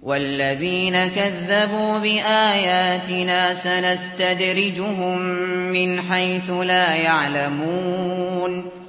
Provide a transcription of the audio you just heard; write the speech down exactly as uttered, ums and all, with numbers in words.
وَالَّذِينَ كَذَّبُوا بِآيَاتِنَا سَنَسْتَدْرِجُهُم مِّنْ حَيْثُ لَا يَعْلَمُونَ